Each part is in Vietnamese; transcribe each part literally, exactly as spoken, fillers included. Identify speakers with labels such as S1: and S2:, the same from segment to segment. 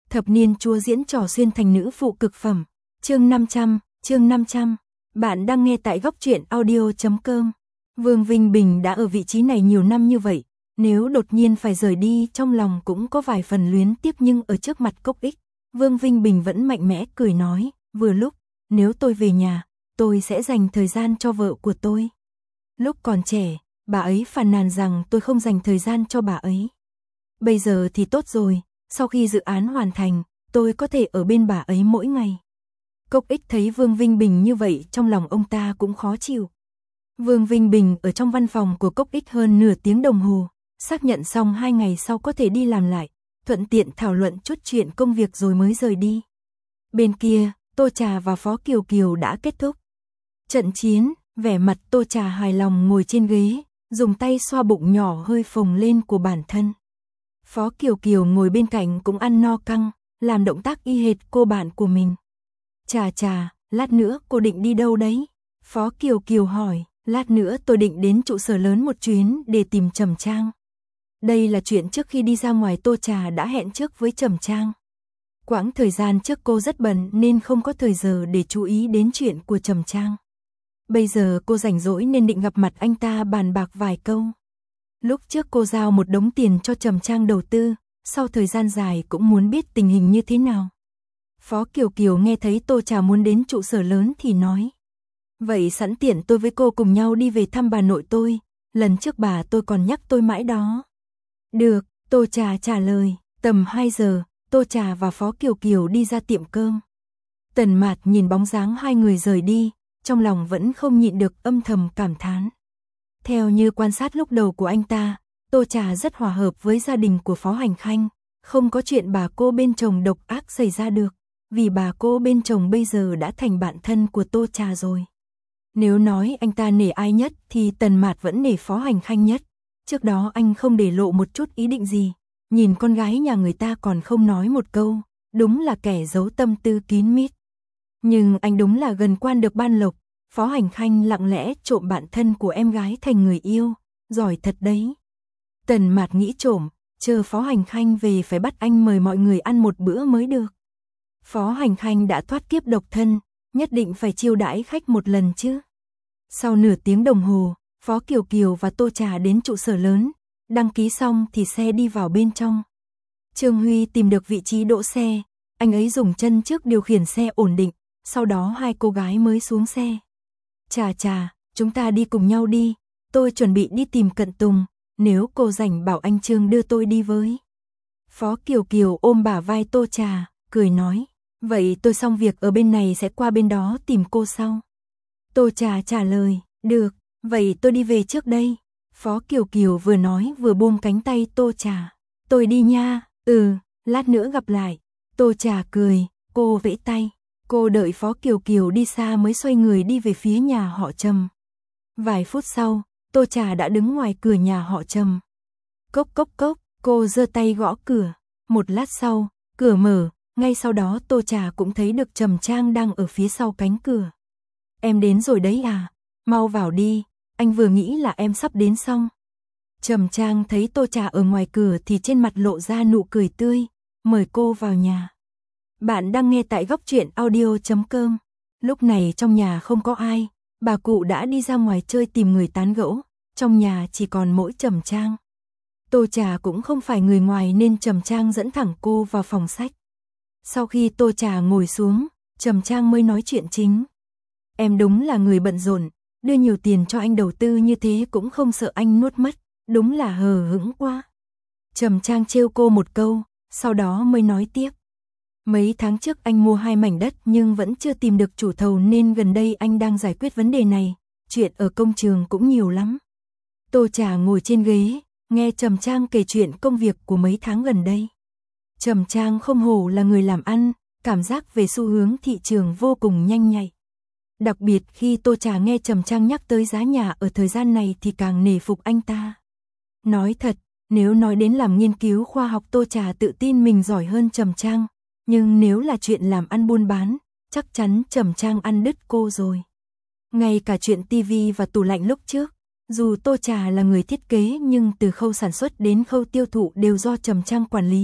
S1: Thập niên chúa diễn trò xuyên thành nữ phụ cực phẩm. Chương năm trăm, chương năm trăm. Bạn đang nghe tại góc truyện audio chấm com. Vương Vinh Bình đã ở vị trí này nhiều năm như vậy, nếu đột nhiên phải rời đi trong lòng cũng có vài phần luyến tiếc, nhưng ở trước mặt Cốc Ích, Vương Vinh Bình vẫn mạnh mẽ cười nói, vừa lúc, nếu tôi về nhà, tôi sẽ dành thời gian cho vợ của tôi. Lúc còn trẻ, bà ấy phàn nàn rằng tôi không dành thời gian cho bà ấy. Bây giờ thì tốt rồi, sau khi dự án hoàn thành, tôi có thể ở bên bà ấy mỗi ngày. Cốc Ích thấy Vương Vinh Bình như vậy, trong lòng ông ta cũng khó chịu. Vương Vinh Bình ở trong văn phòng của Cốc Ích hơn nửa tiếng đồng hồ, xác nhận xong hai ngày sau có thể đi làm lại, thuận tiện thảo luận chút chuyện công việc rồi mới rời đi. Bên kia, Tô Trà và Phó Kiều Kiều đã kết thúc trận chiến, vẻ mặt Tô Trà hài lòng ngồi trên ghế, dùng tay xoa bụng nhỏ hơi phồng lên của bản thân. Phó Kiều Kiều ngồi bên cạnh cũng ăn no căng, làm động tác y hệt cô bạn của mình. Trà Trà, lát nữa cô định đi đâu đấy? Phó Kiều Kiều hỏi. Lát nữa tôi định đến trụ sở lớn một chuyến để tìm Trầm Trang. Đây là chuyện trước khi đi ra ngoài Tô Trà đã hẹn trước với Trầm Trang. Quãng thời gian trước cô rất bận nên không có thời giờ để chú ý đến chuyện của Trầm Trang. Bây giờ cô rảnh rỗi nên định gặp mặt anh ta bàn bạc vài câu. Lúc trước cô giao một đống tiền cho Trầm Trang đầu tư, sau thời gian dài cũng muốn biết tình hình như thế nào. Phó Kiều Kiều nghe thấy Tô Trà muốn đến trụ sở lớn thì nói. Vậy sẵn tiện tôi với cô cùng nhau đi về thăm bà nội tôi, lần trước bà tôi còn nhắc tôi mãi đó. Được, Tô Trà trả lời. Tầm hai giờ, Tô Trà và Phó Kiều Kiều đi ra tiệm cơm. Tần Mạt nhìn bóng dáng hai người rời đi, trong lòng vẫn không nhịn được âm thầm cảm thán. Theo như quan sát lúc đầu của anh ta, Tô Trà rất hòa hợp với gia đình của Phó Hành Khanh, không có chuyện bà cô bên chồng độc ác xảy ra được, vì bà cô bên chồng bây giờ đã thành bạn thân của Tô Trà rồi. Nếu nói anh ta nể ai nhất thì Tần Mạt vẫn nể Phó Hành Khanh nhất. Trước đó anh không để lộ một chút ý định gì, nhìn con gái nhà người ta còn không nói một câu, đúng là kẻ giấu tâm tư kín mít. Nhưng anh đúng là gần quan được ban lộc, Phó Hành Khanh lặng lẽ trộm bạn thân của em gái thành người yêu, giỏi thật đấy. Tần Mạt nghĩ trộm, chờ Phó Hành Khanh về phải bắt anh mời mọi người ăn một bữa mới được. Phó Hành Khanh đã thoát kiếp độc thân, nhất định phải chiêu đãi khách một lần chứ. Sau nửa tiếng đồng hồ, Phó Kiều Kiều và Tô Trà đến trụ sở lớn, đăng ký xong thì xe đi vào bên trong. Trương Huy tìm được vị trí đỗ xe, anh ấy dùng chân trước điều khiển xe ổn định, sau đó hai cô gái mới xuống xe. Trà Trà, chúng ta đi cùng nhau đi, tôi chuẩn bị đi tìm Cận Tùng, nếu cô rảnh bảo anh Trương đưa tôi đi với. Phó Kiều Kiều ôm bả vai Tô Trà, cười nói, vậy tôi xong việc ở bên này sẽ qua bên đó tìm cô sau. Tô Trà trả lời, được, vậy tôi đi về trước đây. Phó Kiều Kiều vừa nói vừa buông cánh tay Tô Trà. Tôi đi nha, ừ, lát nữa gặp lại. Tô Trà cười, cô vẫy tay. Cô đợi Phó Kiều Kiều đi xa mới xoay người đi về phía nhà họ Trầm. Vài phút sau, Tô Trà đã đứng ngoài cửa nhà họ Trầm. Cốc cốc cốc, cô giơ tay gõ cửa. Một lát sau, cửa mở, ngay sau đó Tô Trà cũng thấy được Trầm Trang đang ở phía sau cánh cửa. Em đến rồi đấy à, mau vào đi, anh vừa nghĩ là em sắp đến xong. Trầm Trang thấy Tô Trà ở ngoài cửa thì trên mặt lộ ra nụ cười tươi, mời cô vào nhà. Bạn đang nghe tại góc truyện audio chấm com. Lúc này trong nhà không có ai, bà cụ đã đi ra ngoài chơi tìm người tán gẫu, trong nhà chỉ còn mỗi Trầm Trang. Tô Trà cũng không phải người ngoài nên Trầm Trang dẫn thẳng cô vào phòng sách. Sau khi Tô Trà ngồi xuống, Trầm Trang mới nói chuyện chính. Em đúng là người bận rộn, đưa nhiều tiền cho anh đầu tư như thế cũng không sợ anh nuốt mất, đúng là hờ hững quá. Trầm Trang trêu cô một câu, sau đó mới nói tiếp. Mấy tháng trước anh mua hai mảnh đất nhưng vẫn chưa tìm được chủ thầu nên gần đây anh đang giải quyết vấn đề này, chuyện ở công trường cũng nhiều lắm. Tô Trà ngồi trên ghế, nghe Trầm Trang kể chuyện công việc của mấy tháng gần đây. Trầm Trang không hổ là người làm ăn, cảm giác về xu hướng thị trường vô cùng nhanh nhạy. Đặc biệt khi Tô Trà nghe Trầm Trang nhắc tới giá nhà ở thời gian này thì càng nể phục anh ta. Nói thật, nếu nói đến làm nghiên cứu khoa học Tô Trà tự tin mình giỏi hơn Trầm Trang, nhưng nếu là chuyện làm ăn buôn bán, chắc chắn Trầm Trang ăn đứt cô rồi. Ngay cả chuyện tivi và tủ lạnh lúc trước, dù Tô Trà là người thiết kế nhưng từ khâu sản xuất đến khâu tiêu thụ đều do Trầm Trang quản lý,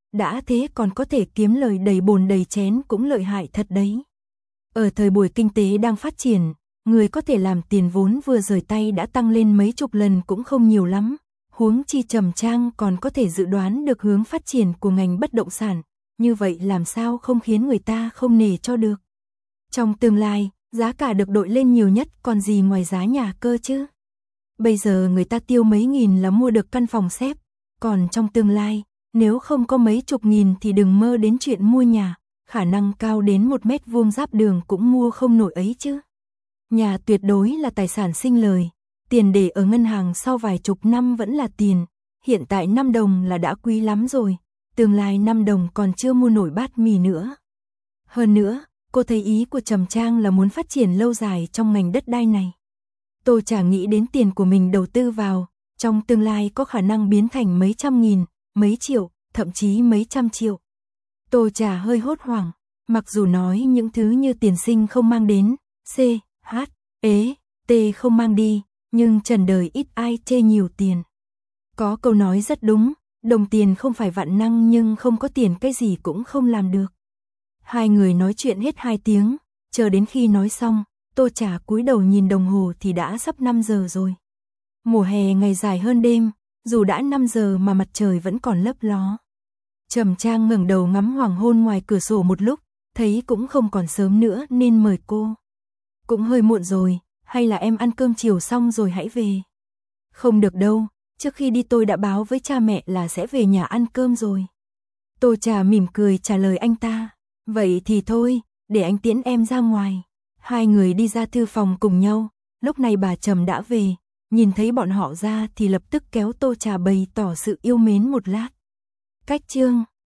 S1: đã thế còn có thể kiếm lời đầy bồn đầy chén cũng lợi hại thật đấy. Ở thời buổi kinh tế đang phát triển, người có thể làm tiền vốn vừa rời tay đã tăng lên mấy chục lần cũng không nhiều lắm. Huống chi Trầm Trang còn có thể dự đoán được hướng phát triển của ngành bất động sản, như vậy làm sao không khiến người ta không nể cho được. Trong tương lai, giá cả được đội lên nhiều nhất còn gì ngoài giá nhà cơ chứ. Bây giờ người ta tiêu mấy nghìn là mua được căn phòng xếp, còn trong tương lai, nếu không có mấy chục nghìn thì đừng mơ đến chuyện mua nhà, khả năng cao đến một mét vuông giáp đường cũng mua không nổi ấy chứ. Nhà tuyệt đối là tài sản sinh lời, tiền để ở ngân hàng sau vài chục năm vẫn là tiền, hiện tại năm đồng là đã quý lắm rồi, tương lai năm đồng còn chưa mua nổi bát mì nữa. Hơn nữa, cô thấy ý của Trầm Trang là muốn phát triển lâu dài trong ngành đất đai này. Tô Trà nghĩ đến tiền của mình đầu tư vào, trong tương lai có khả năng biến thành mấy trăm nghìn, mấy triệu, thậm chí mấy trăm triệu. Tô Trà hơi hốt hoảng, mặc dù nói những thứ như tiền sinh không mang đến, C, H, ế, T không mang đi, nhưng trần đời ít ai chê nhiều tiền. Có câu nói rất đúng, đồng tiền không phải vạn năng nhưng không có tiền cái gì cũng không làm được. Hai người nói chuyện hết hai tiếng, chờ đến khi nói xong, Tô Trà cúi đầu nhìn đồng hồ thì đã sắp năm giờ rồi. Mùa hè ngày dài hơn đêm, dù đã năm giờ mà mặt trời vẫn còn lấp ló. Trầm Trang ngẩng đầu ngắm hoàng hôn ngoài cửa sổ một lúc, thấy cũng không còn sớm nữa nên mời cô. Cũng hơi muộn rồi, hay là em ăn cơm chiều xong rồi hãy về. Không được đâu, trước khi đi tôi đã báo với cha mẹ là sẽ về nhà ăn cơm rồi. Tô Trà mỉm cười trả lời anh ta, vậy thì thôi, để anh tiễn em ra ngoài. Hai người đi ra thư phòng cùng nhau, lúc này bà Trầm đã về, nhìn thấy bọn họ ra thì lập tức kéo Tô Trà bày tỏ sự yêu mến một lát. Cách chương